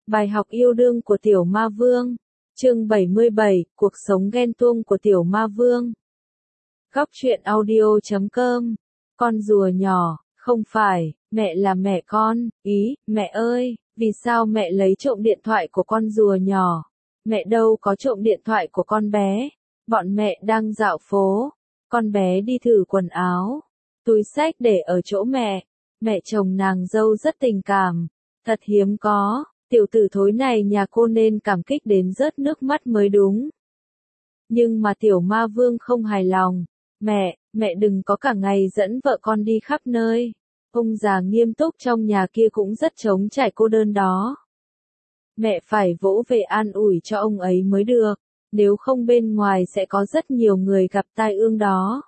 Bài học yêu đương của Tiểu Ma Vương. Chương 77, cuộc sống ghen tuông của Tiểu Ma Vương. Góc truyện audio.com. Con rùa nhỏ, không phải, mẹ là mẹ con, ý, mẹ ơi, vì sao mẹ lấy trộm điện thoại của con rùa nhỏ? Mẹ đâu có trộm điện thoại của con bé. Bọn mẹ đang dạo phố. Con bé đi thử quần áo. Túi xách để ở chỗ mẹ. Mẹ chồng nàng dâu rất tình cảm. Thật hiếm có. Tiểu tử thối này nhà cô nên cảm kích đến rớt nước mắt mới đúng. Nhưng mà Tiểu Ma Vương không hài lòng. Mẹ đừng có cả ngày dẫn vợ con đi khắp nơi. Ông già nghiêm túc trong nhà kia cũng rất trống trải cô đơn đó. Mẹ phải vỗ về an ủi cho ông ấy mới được. Nếu không bên ngoài sẽ có rất nhiều người gặp tai ương đó.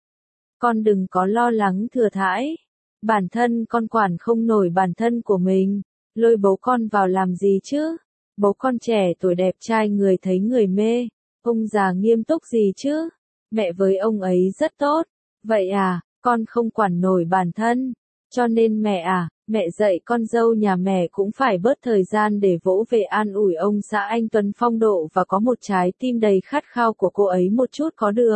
Con đừng có lo lắng thừa thãi. Bản thân con quản không nổi bản thân của mình. Lôi bố con vào làm gì chứ? Bố con trẻ tuổi đẹp trai người thấy người mê. Ông già nghiêm túc gì chứ? Mẹ với ông ấy rất tốt. Vậy à, con không quản nổi bản thân. Cho nên mẹ dạy con dâu nhà mẹ cũng phải bớt thời gian để vỗ về an ủi ông xã anh Tuấn phong độ và có một trái tim đầy khát khao của cô ấy một chút có được.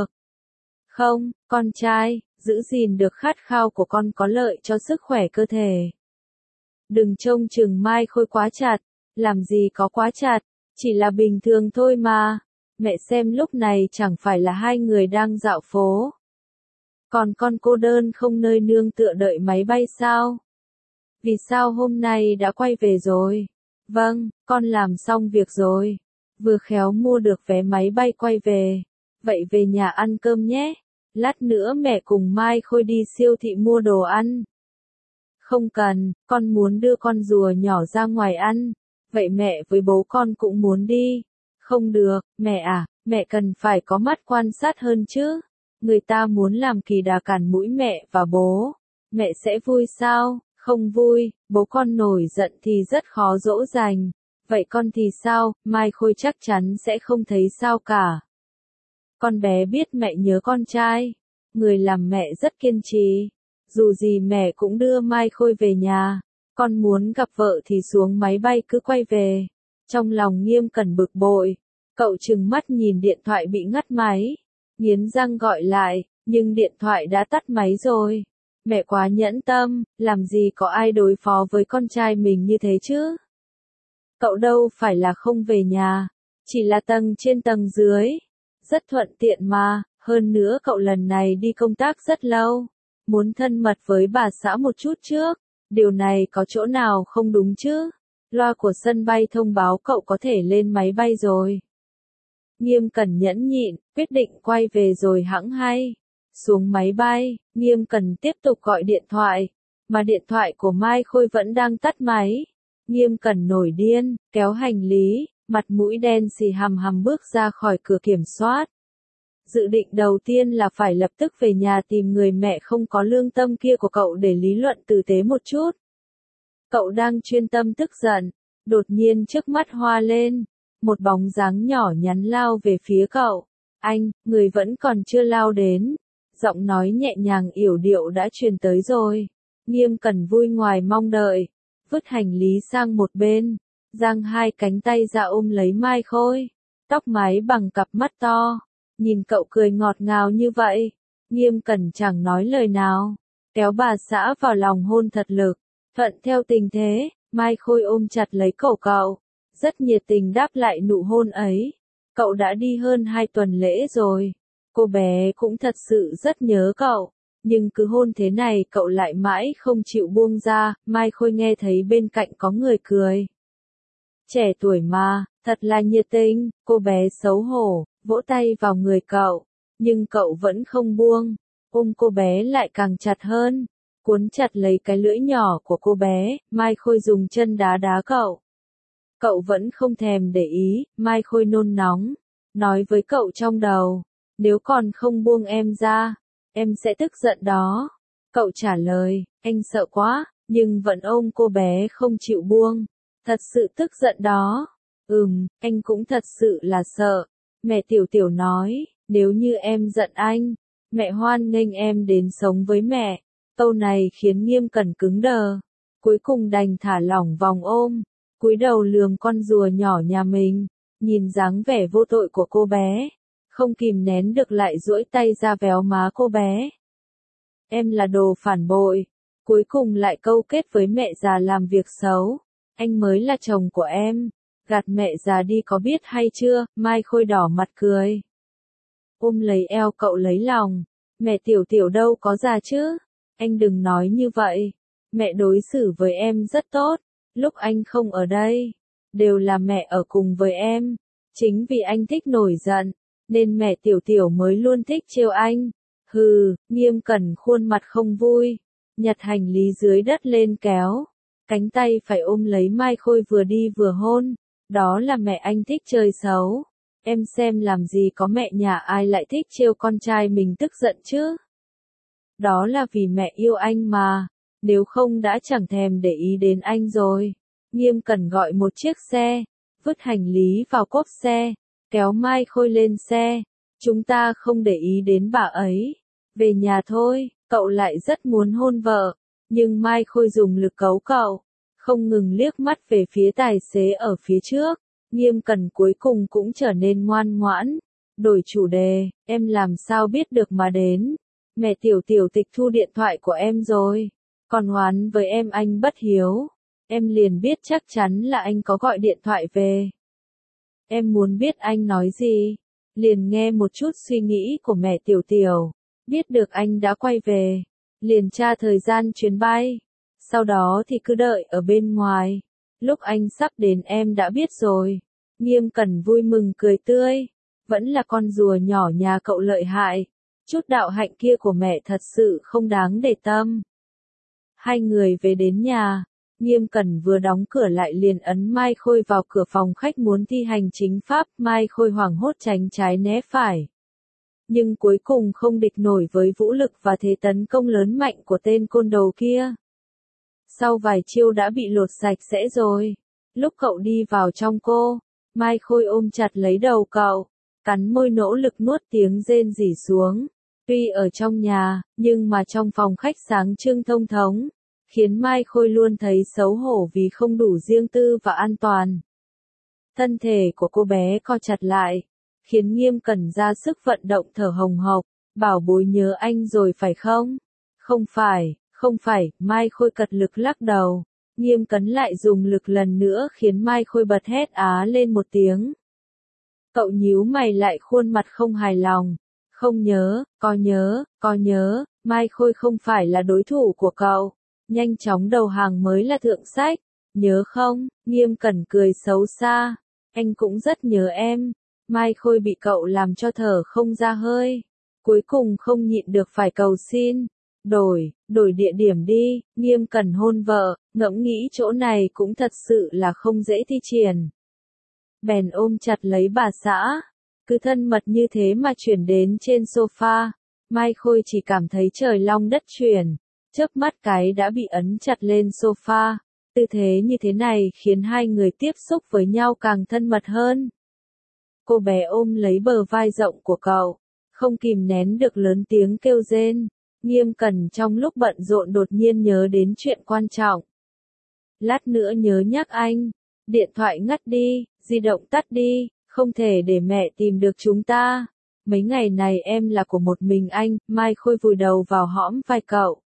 Không, con trai, giữ gìn được khát khao của con có lợi cho sức khỏe cơ thể. Đừng trông chừng Mai Khôi quá chặt, làm gì có quá chặt, chỉ là bình thường thôi mà. Mẹ xem lúc này chẳng phải là hai người đang dạo phố. Còn con cô đơn không nơi nương tựa đợi máy bay sao? Vì sao hôm nay đã quay về rồi? Vâng, con làm xong việc rồi. Vừa khéo mua được vé máy bay quay về. Vậy về nhà ăn cơm nhé. Lát nữa mẹ cùng Mai Khôi đi siêu thị mua đồ ăn. Không cần, con muốn đưa con rùa nhỏ ra ngoài ăn. Vậy mẹ với bố con cũng muốn đi. Không được, mẹ cần phải có mắt quan sát hơn chứ. Người ta muốn làm kỳ đà cản mũi mẹ và bố. Mẹ sẽ vui sao? Không vui, bố con nổi giận thì rất khó dỗ dành. Vậy con thì sao? Mai Khôi chắc chắn sẽ không thấy sao cả. Con bé biết mẹ nhớ con trai. Người làm mẹ rất kiên trì. Dù gì mẹ cũng đưa Mai Khôi về nhà. Con muốn gặp vợ thì xuống máy bay cứ quay về. Trong lòng Nghiêm Cẩn bực bội. Cậu trừng mắt nhìn điện thoại bị ngắt máy. Nghiến răng gọi lại, nhưng điện thoại đã tắt máy rồi. Mẹ quá nhẫn tâm, làm gì có ai đối phó với con trai mình như thế chứ? Cậu đâu phải là không về nhà, chỉ là tầng trên tầng dưới. Rất thuận tiện mà, hơn nữa cậu lần này đi công tác rất lâu. Muốn thân mật với bà xã một chút trước, điều này có chỗ nào không đúng chứ? Loa của sân bay thông báo cậu có thể lên máy bay rồi. Nghiêm Cẩn nhẫn nhịn, quyết định quay về rồi hẵng hay. Xuống máy bay, Nghiêm Cẩn tiếp tục gọi điện thoại, mà điện thoại của Mai Khôi vẫn đang tắt máy. Nghiêm Cẩn nổi điên, kéo hành lý, mặt mũi đen xì hầm hầm bước ra khỏi cửa kiểm soát. Dự định đầu tiên là phải lập tức về nhà tìm người mẹ không có lương tâm kia của cậu để lý luận tử tế một chút. Cậu đang chuyên tâm tức giận, đột nhiên trước mắt hoa lên. Một bóng dáng nhỏ nhắn lao về phía cậu. Anh, người vẫn còn chưa lao đến. Giọng nói nhẹ nhàng yểu điệu đã truyền tới rồi. Nghiêm Cẩn vui ngoài mong đợi. Vứt hành lý sang một bên. Giang hai cánh tay ra ôm lấy Mai Khôi. Tóc mái bằng cặp mắt to. Nhìn cậu cười ngọt ngào như vậy. Nghiêm Cẩn chẳng nói lời nào. Kéo bà xã vào lòng hôn thật lực. Thuận theo tình thế, Mai Khôi ôm chặt lấy cổ cậu. Rất nhiệt tình đáp lại nụ hôn ấy. Cậu đã đi hơn 2 tuần lễ rồi. Cô bé cũng thật sự rất nhớ cậu. Nhưng cứ hôn thế này cậu lại mãi không chịu buông ra. Mai Khôi nghe thấy bên cạnh có người cười. Trẻ tuổi mà, thật là nhiệt tình. Cô bé xấu hổ, vỗ tay vào người cậu. Nhưng cậu vẫn không buông. Ôm cô bé lại càng chặt hơn. Cuốn chặt lấy cái lưỡi nhỏ của cô bé. Mai Khôi dùng chân đá đá cậu. Cậu vẫn không thèm để ý, Mai Khôi nôn nóng, nói với cậu trong đầu, nếu còn không buông em ra, em sẽ tức giận đó. Cậu trả lời, anh sợ quá, nhưng vẫn ôm cô bé không chịu buông, thật sự tức giận đó. Anh cũng thật sự là sợ. Mẹ Tiểu Tiểu nói, nếu như em giận anh, mẹ hoan nghênh em đến sống với mẹ. Câu này khiến Nghiêm Cẩn cứng đờ, cuối cùng đành thả lỏng vòng ôm. cúi đầu lườm con rùa nhỏ nhà mình, nhìn dáng vẻ vô tội của cô bé, không kìm nén được lại duỗi tay ra véo má cô bé. Em là đồ phản bội, cuối cùng lại câu kết với mẹ già làm việc xấu, anh mới là chồng của em, gạt mẹ già đi có biết hay chưa, Mai Khôi đỏ mặt cười. Ôm lấy eo cậu lấy lòng, mẹ Tiểu Tiểu đâu có già chứ, anh đừng nói như vậy, mẹ đối xử với em rất tốt, lúc anh không ở đây, đều là mẹ ở cùng với em, chính vì anh thích nổi giận, nên mẹ Tiểu Tiểu mới luôn thích trêu anh. Hừ, Nghiêm Cẩn khuôn mặt không vui, nhặt hành lý dưới đất lên kéo, cánh tay phải ôm lấy Mai Khôi vừa đi vừa hôn, đó là mẹ anh thích chơi xấu, em xem làm gì có mẹ nhà ai lại thích trêu con trai mình tức giận chứ. Đó là vì mẹ yêu anh mà, nếu không đã chẳng thèm để ý đến anh rồi. Nghiêm Cẩn gọi một chiếc xe, vứt hành lý vào cốp xe, kéo Mai Khôi lên xe. Chúng ta không để ý đến bà ấy. Về nhà thôi, cậu lại rất muốn hôn vợ. Nhưng Mai Khôi dùng lực cấu cậu, không ngừng liếc mắt về phía tài xế ở phía trước. Nghiêm Cẩn cuối cùng cũng trở nên ngoan ngoãn. Đổi chủ đề, em làm sao biết được mà đến. Mẹ Tiểu Tiểu tịch thu điện thoại của em rồi. Còn oán với em anh bất hiếu. Em liền biết chắc chắn là anh có gọi điện thoại về. Em muốn biết anh nói gì. Liền nghe một chút suy nghĩ của mẹ Tiểu Tiểu. Biết được anh đã quay về. Liền tra thời gian chuyến bay. Sau đó thì cứ đợi ở bên ngoài. Lúc anh sắp đến em đã biết rồi. Nghiêm Cẩn vui mừng cười tươi. Vẫn là con rùa nhỏ nhà cậu lợi hại. Chút đạo hạnh kia của mẹ thật sự không đáng để tâm. Hai người về đến nhà. Nghiêm Cẩn vừa đóng cửa lại liền ấn Mai Khôi vào cửa phòng khách muốn thi hành chính pháp. Mai Khôi hoảng hốt tránh trái né phải. Nhưng cuối cùng không địch nổi với vũ lực và thế tấn công lớn mạnh của tên côn đồ kia. Sau vài chiêu đã bị lột sạch sẽ rồi. Lúc cậu đi vào trong cô, Mai Khôi ôm chặt lấy đầu cậu, cắn môi nỗ lực nuốt tiếng rên rỉ xuống. Tuy ở trong nhà, nhưng mà trong phòng khách sáng trưng thông thống, khiến Mai Khôi luôn thấy xấu hổ vì không đủ riêng tư và an toàn. Thân thể của cô bé co chặt lại, khiến Nghiêm Cẩn ra sức vận động thở hồng hộc, bảo bối nhớ anh rồi phải không? Không phải, Mai Khôi cật lực lắc đầu. Nghiêm Cẩn lại dùng lực lần nữa khiến Mai Khôi bật hét á lên một tiếng. Cậu nhíu mày lại khuôn mặt không hài lòng. Không nhớ, có nhớ, Mai Khôi không phải là đối thủ của cậu. Nhanh chóng đầu hàng mới là thượng sách. Nhớ không? Nghiêm Cẩn cười xấu xa. Anh cũng rất nhớ em. Mai Khôi bị cậu làm cho thở không ra hơi. Cuối cùng không nhịn được phải cầu xin. Đổi địa điểm đi, Nghiêm Cẩn hôn vợ, ngẫm nghĩ chỗ này cũng thật sự là không dễ thi triển. Bèn ôm chặt lấy bà xã, cứ thân mật như thế mà chuyển đến trên sofa. Mai Khôi chỉ cảm thấy trời long đất chuyển, chớp mắt cái đã bị ấn chặt lên sofa. Tư thế như thế này khiến hai người tiếp xúc với nhau càng thân mật hơn. Cô bé ôm lấy bờ vai rộng của cậu, không kìm nén được lớn tiếng kêu rên. Nghiêm Cẩn trong lúc bận rộn đột nhiên nhớ đến chuyện quan trọng. Lát nữa nhớ nhắc anh, điện thoại ngắt đi, di động tắt đi, không thể để mẹ tìm được chúng ta. Mấy ngày này em là của một mình anh. Mai Khôi vùi đầu vào hõm vai cậu,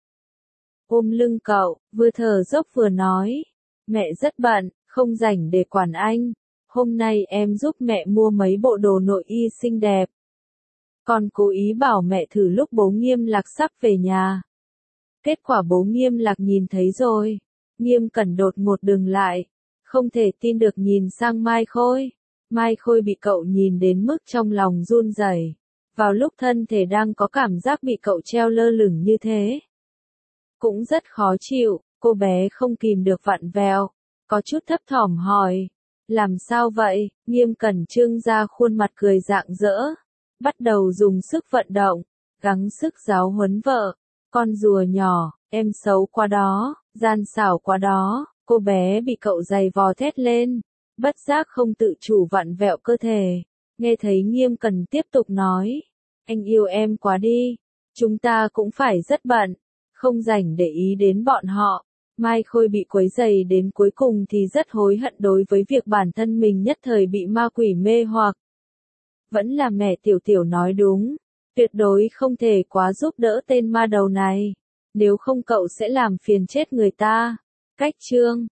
ôm lưng cậu, vừa thở dốc vừa nói. Mẹ rất bận, không rảnh để quản anh. Hôm nay em giúp mẹ mua mấy bộ đồ nội y xinh đẹp. Còn cố ý bảo mẹ thử lúc bố Nghiêm Lạc sắp về nhà. Kết quả bố Nghiêm Lạc nhìn thấy rồi. Nghiêm Cẩn đột ngột dừng lại. Không thể tin được nhìn sang Mai Khôi. Mai Khôi bị cậu nhìn đến mức trong lòng run rẩy. Vào lúc thân thể đang có cảm giác bị cậu treo lơ lửng như thế. Cũng rất khó chịu, cô bé không kìm được vặn vẹo. Có chút thấp thỏm hỏi. Làm sao vậy? Nghiêm Cẩn trương ra khuôn mặt cười rạng rỡ. Bắt đầu dùng sức vận động, gắng sức giáo huấn vợ. Con rùa nhỏ, em xấu quá đó, gian xảo quá đó. Cô bé bị cậu giày vò thét lên, bất giác không tự chủ vặn vẹo cơ thể. Nghe thấy Nghiêm Cẩn tiếp tục nói, anh yêu em quá đi, chúng ta cũng phải rất bận, không rảnh để ý đến bọn họ. Mai Khôi bị quấy rầy đến cuối cùng thì rất hối hận đối với việc bản thân mình nhất thời bị ma quỷ mê hoặc. Vẫn là mẹ Tiểu Tiểu nói đúng, tuyệt đối không thể quá giúp đỡ tên ma đầu này, nếu không cậu sẽ làm phiền chết người ta. Cách chương